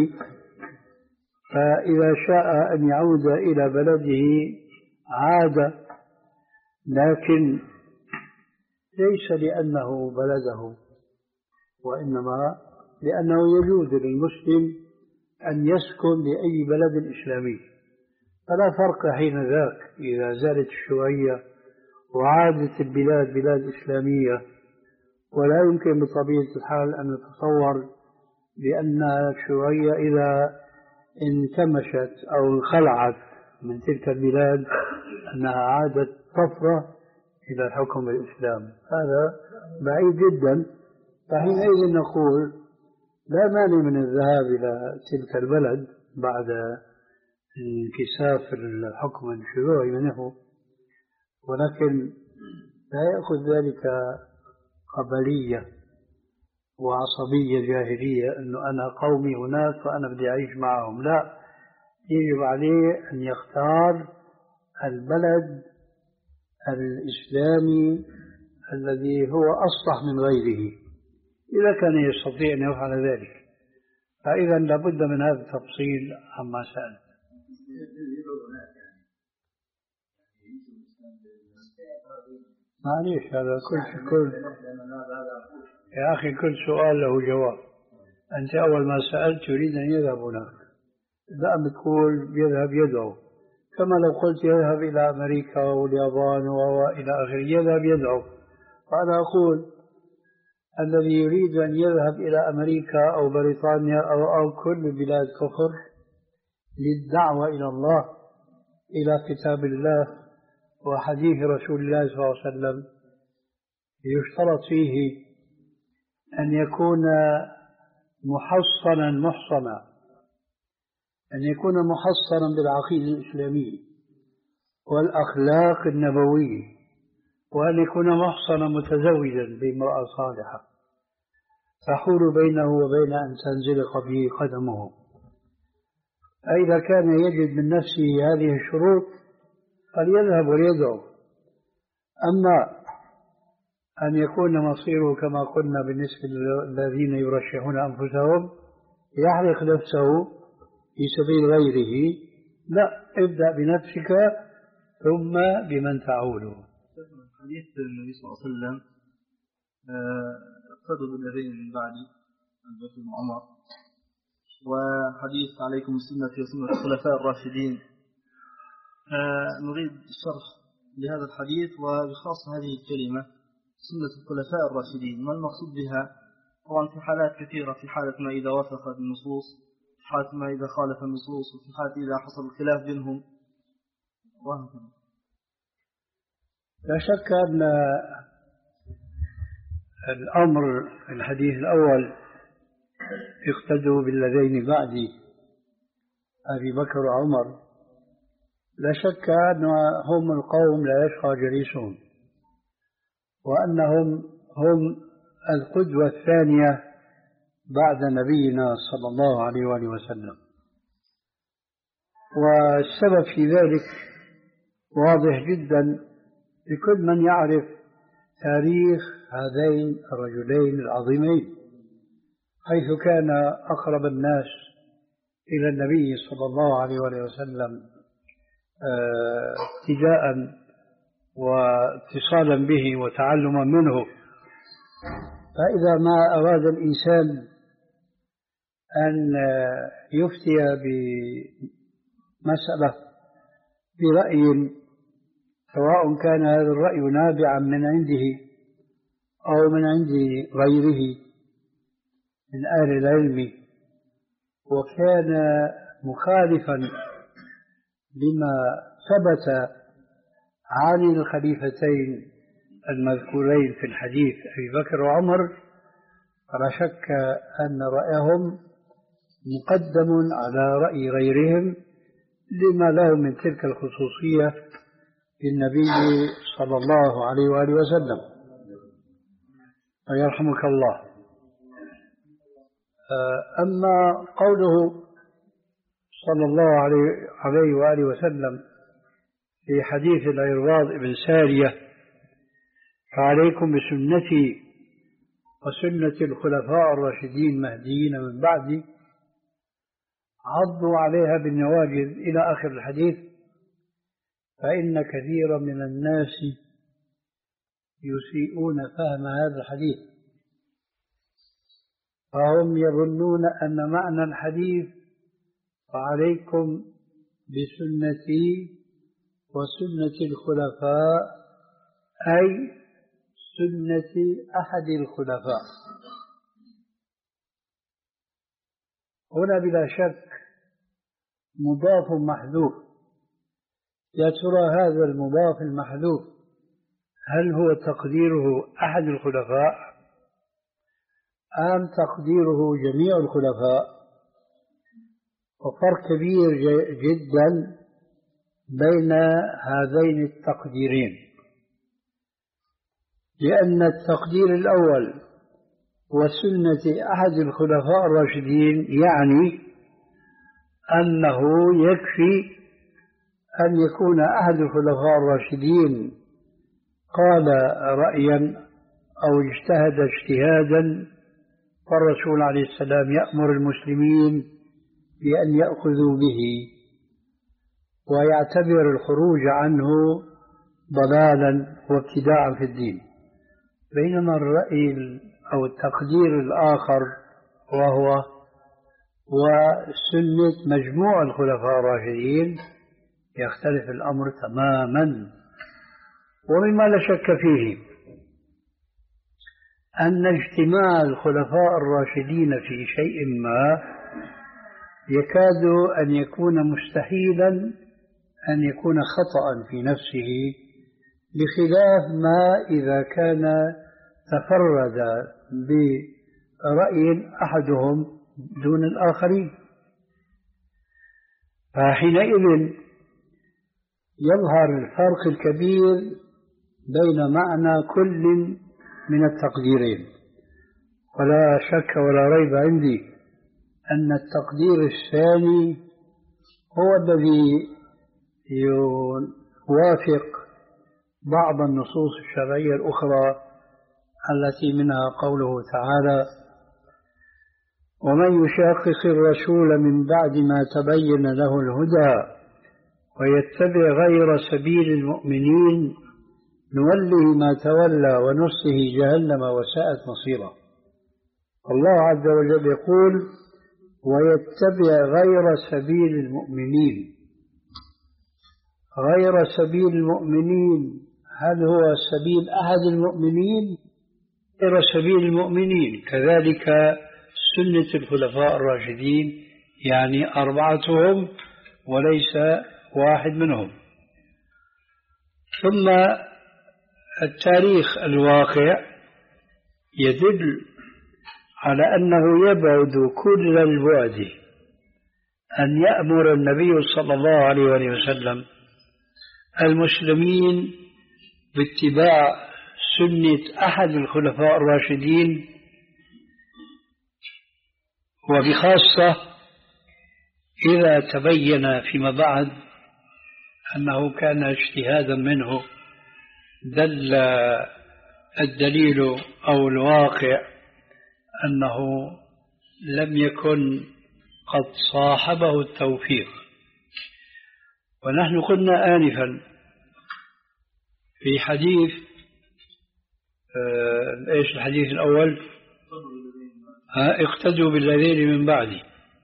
فإذا شاء أن يعود إلى بلده عاد، لكن ليس لأنه بلده، وإنما لأنه يجوز للمسلم أن يسكن لأي بلد إسلامي، فلا فرق حين ذاك إذا زالت الشيوعية وعادت البلاد بلاد إسلامية. ولا يمكن بطبيعة الحال أن نتصور بأن الشيوعية إذا انكمشت أو انخلعت من تلك البلاد أنها عادت طفرة إلى الحكم الإسلام، هذا بعيد جدا. فحينئذ نقول لا مانع من الذهاب إلى تلك البلد بعد انكساف الحكم الشيوعي منه، ولكن لا يأخذ ذلك قبلية وعصبية جاهلية أنه أنا قومي هناك وأنا بدي أعيش معهم. لا، يجب عليه أن يختار البلد الإسلامي الذي هو أصلح من غيره إذا كان يستطيع أن يفعل ذلك. فإذا لابد من هذا التفصيل عما سألت. معليش، هذا كل كل يا أخي كل سؤال له جواب. أنت أول ما سألت يريد أن يذهب هناك، دائما تقول يذهب يدعو، كما لو قلت يذهب إلى أمريكا واليابان وإلى آخره، يذهب يدعو. فأنا أقول الذي يريد أن يذهب إلى أمريكا أو بريطانيا أو, أو كل بلاد كفر للدعوة إلى الله، إلى كتاب الله وحديث رسول الله صلى الله عليه وسلم، يشترط فيه أن يكون محصنا محصنا، أن يكون محصنا بالعقيدة الإسلامية والأخلاق النبوية، وأن يكون محصنا متزوجا بامرأة صالحة تحول بينه وبين أن تنزلق به قدمه. فإذا كان يجد من نفسه هذه الشروط فليذهب وليدعو. أما أن يكون مصيره كما قلنا بالنسبة للذين يرشحون أنفسهم يحرق نفسه في سبيل غيره، لا، ابدأ بنفسك ثم بمن تعوله. حديث النبي صلى الله عليه وسلم اقتدوا بالذين من بعدي أبي بكر وعمر، وحديث عليكم السنة وسنة الخلفاء الراشدين. نريد الشرح لهذا الحديث وبخاصة هذه الكلمة سنة الخلفاء الراشدين، ما المقصود بها؟ طبعا في حالات كثيرة، في حالة ما إذا وافقت النصوص، في حالة ما إذا خالف النصوص، وفي حالة إذا حصل الخلاف بينهم وهكذا. لا شك أن الأمر في الحديث الأول اقتدوا بالذين بعدي أبي بكر وعمر، لا شك أنهم القوم لا يشقى جليسهم، وأنهم هم القدوة الثانية بعد نبينا صلى الله عليه وآله وسلم. والسبب في ذلك واضح جدا لكل من يعرف تاريخ هذين الرجلين العظيمين، حيث كان أقرب الناس إلى النبي صلى الله عليه وآله وسلم ابتداء واتصالا به وتعلما منه. فإذا ما أراد الإنسان أن يفتي بمسألة برأي، سواء كان هذا الرأي نابعا من عنده أو من عند غيره من أهل العلم، وكان مخالفا لما ثبت عن الخليفتين المذكورين في الحديث أبي بكر وعمر، فلا شك أن رأيهم مقدم على رأي غيرهم لما له من تلك الخصوصية للنبي صلى الله عليه وآله وسلم. ويرحمك الله. أما قوله صلى الله عليه وآله وسلم في حديث العرباض بن سارية: فعليكم بسنتي وسنة الخلفاء الراشدين المهديين من بعدي عضوا عليها بالنواجذ إلى آخر الحديث، فإن كثيرا من الناس يسيئون فهم هذا الحديث، فهم يظنون أن معنى الحديث فعليكم بسنتي وسنة الخلفاء أي سنة أحد الخلفاء. هنا بلا شك مضاف محذوف. يا ترى هذا المضاف المحذوف هل هو تقديره أحد الخلفاء أم تقديره جميع الخلفاء؟ وفرق كبير جدا بين هذين التقديرين، لأن التقدير الأول وسنة أحد الخلفاء الراشدين يعني أنه يكفي أن يكون أحد الخلفاء الراشدين قال رأيا أو اجتهد اجتهادا، فالرسول عليه السلام يأمر المسلمين بأن يأخذوا به ويعتبر الخروج عنه ضلالا وابتداعا في الدين. بينما الرأي أو التقدير الآخر وهو وسنة مجموع الخلفاء الراشدين يختلف الأمر تماما. ومما لا شك فيه أن اجتماع الخلفاء الراشدين في شيء ما يكاد أن يكون مستحيلا أن يكون خطأ في نفسه، بخلاف ما إذا كان تفرد برأي أحدهم دون الآخرين. فحينئذ يظهر الفرق الكبير بين معنى كل من التقديرين. ولا شك ولا ريب عندي أن التقدير الثاني هو الذي يوافق بعض النصوص الشرعية الأخرى التي منها قوله تعالى: ومن يشاقق الرسول من بعد ما تبين له الهدى ويتبع غير سبيل المؤمنين نوله ما تولى ونصه جهنم وساءت مصيرا. الله عز وجل يقول: ويتبع غير سبيل المؤمنين. غير سبيل المؤمنين هل هو سبيل أحد المؤمنين؟ غير سبيل المؤمنين كذلك سنة الخلفاء الراشدين، يعني أربعتهم وليس واحد منهم. ثم التاريخ الواقع يدل على أنه يبعد كل البعد أن يأمر النبي صلى الله عليه وسلم المسلمين باتباع سنة أحد الخلفاء الراشدين وبخاصة إذا تبين فيما بعد أنه كان اجتهادا منه، دل الدليل أو الواقع أنه لم يكن قد صاحبه التوفيق. ونحن قلنا آنفا في حديث آه إيش الحديث الأول؟ ها اقتدوا بالذين من بعدي.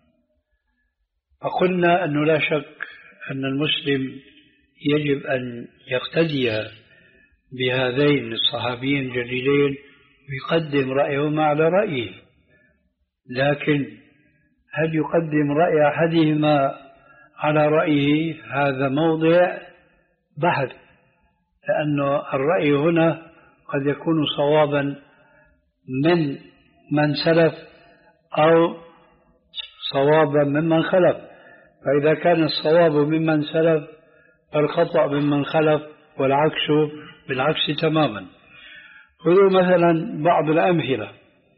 فقلنا أنه لا شك أن المسلم يجب أن يقتدي بهذين الصحابيين الجليلين ويقدم رأيهما على رأيه، لكن هل يقدم رأي أحدهما على رأيه؟ هذا موضع بحث، لأن الرأي هنا قد يكون صوابا من من سلف أو صوابا ممن خلف، فإذا كان الصواب ممن سلف فالخطأ ممن خلف، والعكس بالعكس تماما. خذوا مثلا بعض الأمثلة.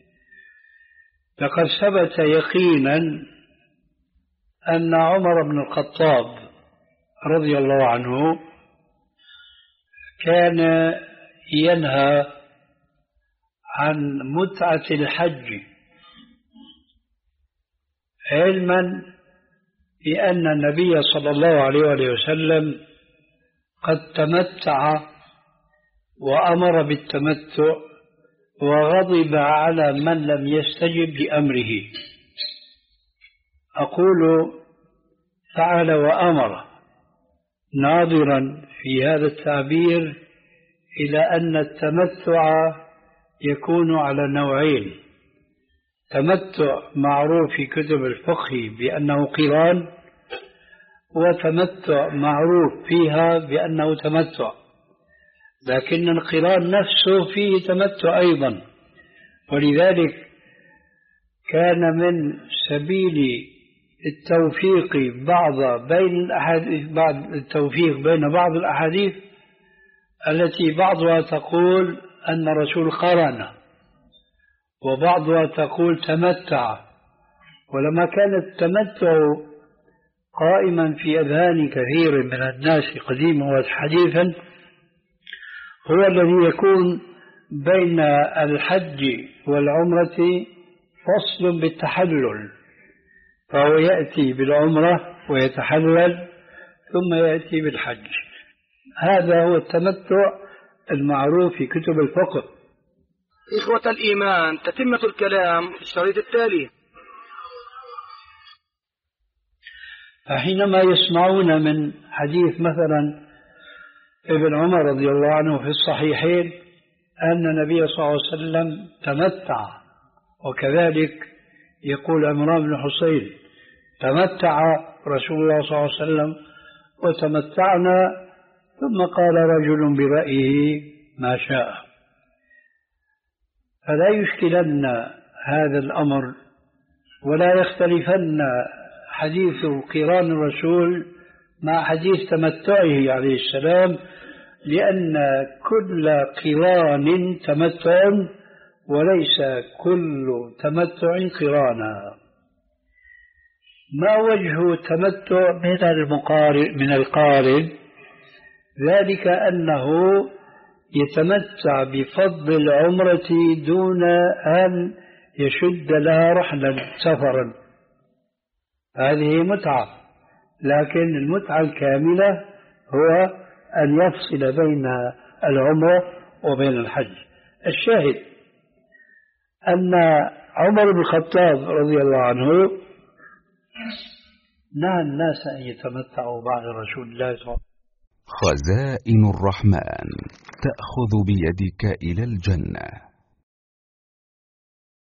لقد ثبت يقينا أن عمر بن الخطاب رضي الله عنه كان ينهى عن متعة الحج، علما بأن النبي صلى الله عليه وسلم قد تمتع وأمر بالتمتع، وغضب على من لم يستجب لأمره. أقول فعل وأمر ناظرا في هذا التعبير إلى أن التمتع يكون على نوعين: تمتع معروف في كتب الفقه بأنه قران، وتمتع معروف فيها بأنه تمتع، لكن القران نفسه فيه تمتع أيضا. ولذلك كان من سبيل التوفيق بعض بين الأحاديث بعض التوفيق بين بعض الأحاديث التي بعضها تقول أن الرسول قرن وبعضها تقول تمتع. ولما كان التمتع قائما في أذهان كثير من الناس قديما وحديثا، هو الذي يكون بين الحج والعمرة فصل بالتحلل، فهو يأتي بالعمرة ويتحلل ثم يأتي بالحج. هذا هو التمتع المعروف في كتب الفقه. إخوة الإيمان، تتمة الكلام في الشريط التالي. فحينما يسمعون من حديث مثلا ابن عمر رضي الله عنه في الصحيحين أن النبي صلى الله عليه وسلم تمتع، وكذلك يقول عمران بن حسين تمتع رسول الله صلى الله عليه وسلم وتمتعنا، ثم قال رجل برأيه ما شاء، فلا يشكلن هذا الأمر ولا يختلفن حديث قران الرسول مع حديث تمتعه عليه السلام، لأن كل قران تمتع وليس كل تمتع قرانا. ما وجه تمتع من المقارن من القارن؟ ذلك أنه يتمتع بفضل العمرة دون أن يشد لها رحلا سفرا، هذه متعة. لكن المتعة الكاملة هو أن يفصل بين العمرة وبين الحج. الشاهد أن عمر بن الخطاب رضي الله عنه نهى الناس أن يتمتعوا بعد رسول الله صلى الله عليه وسلم. خزائن الرحمن تأخذ بيدك إلى الجنة.